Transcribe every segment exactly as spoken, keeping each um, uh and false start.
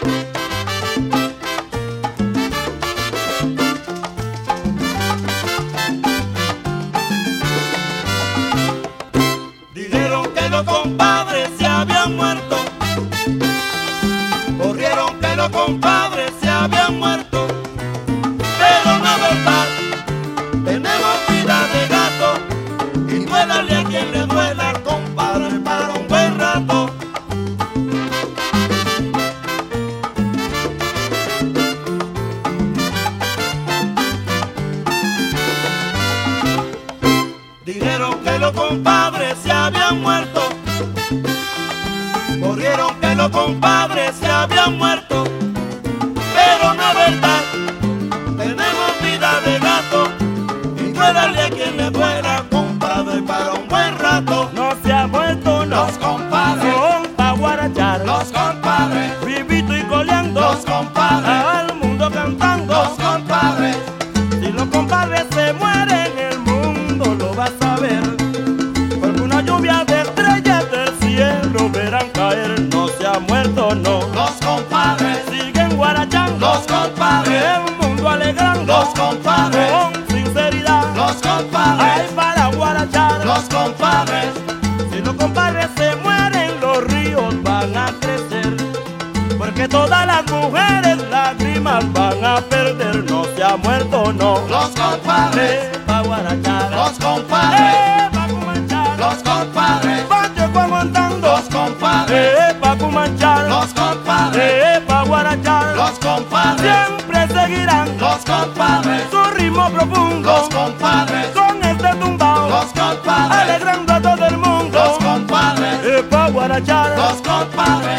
Dijeron que los compadres se habían muerto, corrieron que los compadres se habían muerto, pero no es verdad, tenemos vida de gato y duélale a quien le duela, compadre, para un buen rato. Dijeron que los compadres se habían muerto, corrieron que los compadres se habían muerto, pero no es verdad, tenemos vida de gato y duélale a quien le duela, compadre, para un buen rato. No se ha muerto, no. Los compadres son pa' guarachar. Los compadres vivito y coleando. Los compadres al mundo cantando. Los compadres. Si los compadres se mueren, el mundo lo va a saber, porque una lluvia de estrellas del cielo verán caer. No se ha muerto, no. Los compadres siguen guarachando. Los compadres el mundo alegrando. Los compadres con sinceridad. Los compadres hay para guarachar. Los compadres. Si los compadres se mueren, los ríos van a crecer, porque todas las mujeres lágrimas van a perder. No se ha muerto, no. Los compadres eh, pa' guarachar. Los compadres eh, pa' cumanchar. Los compadres Pacheco aguantando. Los compadres eh, pa' cumanchar. Los compadres eh, pa' guarachar. Los compadres siempre seguirán Los compadres su ritmo profundo. Los compadres con este tumbao. Los compadres alegrando a todo el mundo. Los compadres eh, pa' guarachar. Los compadres.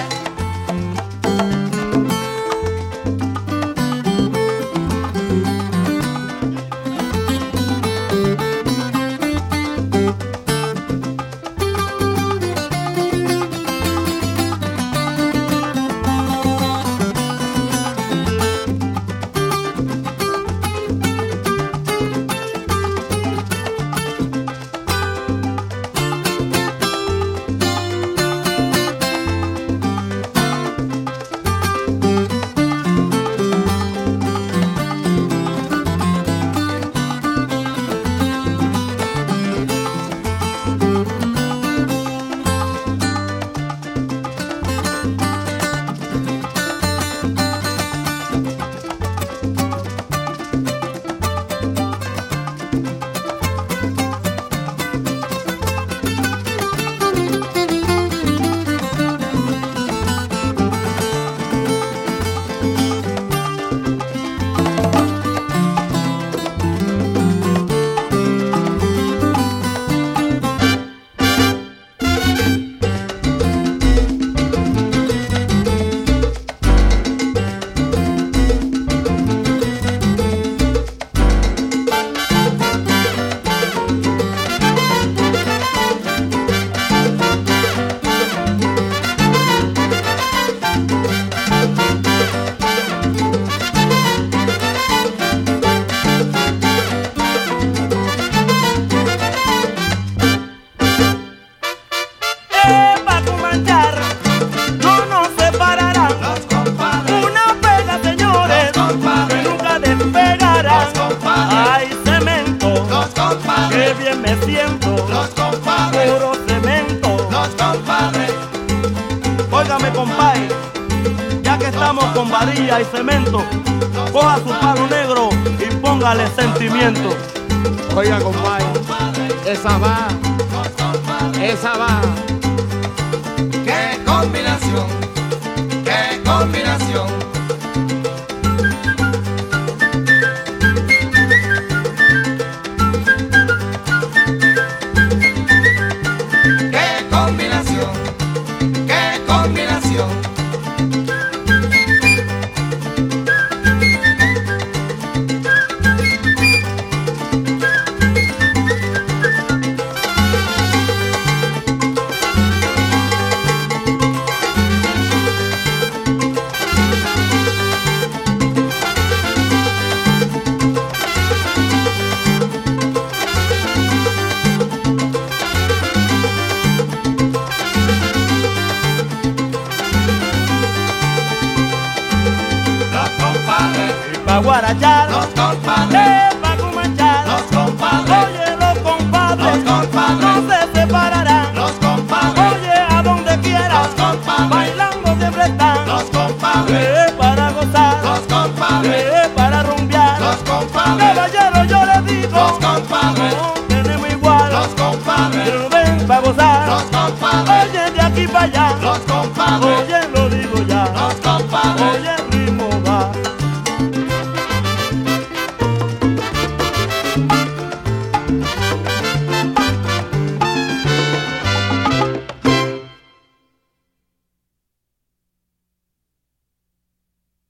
Óigame, compadre, ya que estamos con varilla y cemento, coja su palo negro y póngale sentimiento. Oiga, compadre, esa va, esa va. ¡Qué combinación! ¡Qué combinación! ¡Qué combinación! ¡Qué combinación! pa' guarachar, los compadres, eh, pa' cumachar. los compadres, Oye, los compadres, los compadres, no se separarán. los compadres, Oye, a donde quiera, los compadres, bailando siempre están. los compadres, Eh, para gozar, los compadres, eh, para rumbear. los compadres, Caballero, yo les digo, los compadres, no tenemos igual. los compadres, Pero ven pa' gozar. los compadres, Oye, de aquí para allá, los compadres, oye,